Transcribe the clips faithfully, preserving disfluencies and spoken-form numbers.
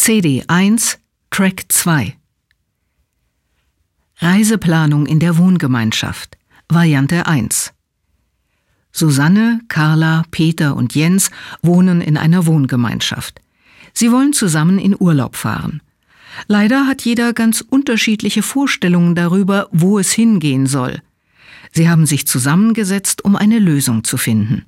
C D eins, Track zwei. Reiseplanung in der Wohngemeinschaft, Variante eins. Susanne, Carla, Peter und Jens wohnen in einer Wohngemeinschaft. Sie wollen zusammen in Urlaub fahren. Leider hat jeder ganz unterschiedliche Vorstellungen darüber, wo es hingehen soll. Sie haben sich zusammengesetzt, um eine Lösung zu finden.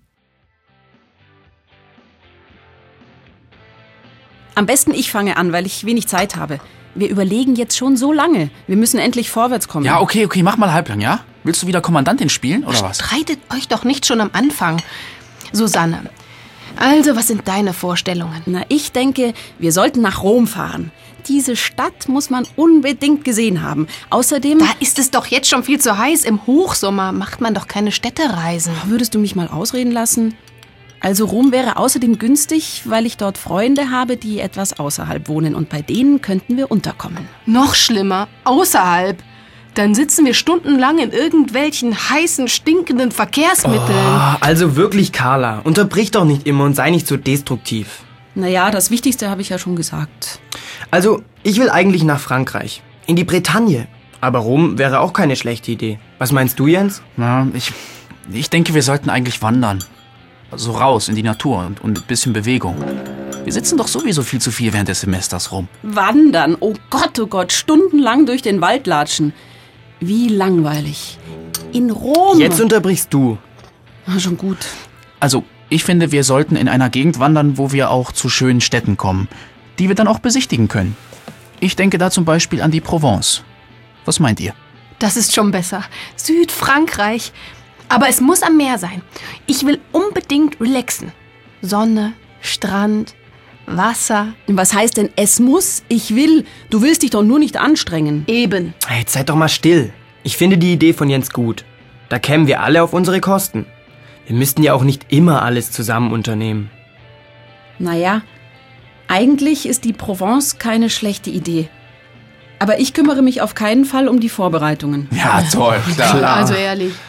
Am besten ich fange an, weil ich wenig Zeit habe. Wir überlegen jetzt schon so lange. Wir müssen endlich vorwärts kommen. Ja, okay, okay, mach mal halblang, ja? Willst du wieder Kommandantin spielen, oder was? Streitet euch doch nicht schon am Anfang. Susanne, also was sind deine Vorstellungen? Na, ich denke, wir sollten nach Rom fahren. Diese Stadt muss man unbedingt gesehen haben. Außerdem... Da ist es doch jetzt schon viel zu heiß. Im Hochsommer macht man doch keine Städtereisen. Würdest du mich mal ausreden lassen? Also Rom wäre außerdem günstig, weil ich dort Freunde habe, die etwas außerhalb wohnen. Und bei denen könnten wir unterkommen. Noch schlimmer, außerhalb. Dann sitzen wir stundenlang in irgendwelchen heißen, stinkenden Verkehrsmitteln. Oh, also wirklich, Carla, unterbrich doch nicht immer und sei nicht so destruktiv. Naja, das Wichtigste habe ich ja schon gesagt. Also, ich will eigentlich nach Frankreich, in die Bretagne. Aber Rom wäre auch keine schlechte Idee. Was meinst du, Jens? Na, ich, ich denke, wir sollten eigentlich wandern. So raus in die Natur und, und ein bisschen Bewegung. Wir sitzen doch sowieso viel zu viel während des Semesters rum. Wandern? Oh Gott, oh Gott, stundenlang durch den Wald latschen. Wie langweilig. In Rom. Jetzt unterbrichst du. Ah, schon gut. Also, ich finde, wir sollten in einer Gegend wandern, wo wir auch zu schönen Städten kommen, die wir dann auch besichtigen können. Ich denke da zum Beispiel an die Provence. Was meint ihr? Das ist schon besser. Südfrankreich. Aber es muss am Meer sein. Ich will unbedingt relaxen. Sonne, Strand, Wasser. Was heißt denn, es muss? Ich will. Du willst dich doch nur nicht anstrengen. Eben. Jetzt seid doch mal still. Ich finde die Idee von Jens gut. Da kämen wir alle auf unsere Kosten. Wir müssten ja auch nicht immer alles zusammen unternehmen. Naja, eigentlich ist die Provence keine schlechte Idee. Aber ich kümmere mich auf keinen Fall um die Vorbereitungen. Ja, toll, klar. Also ehrlich.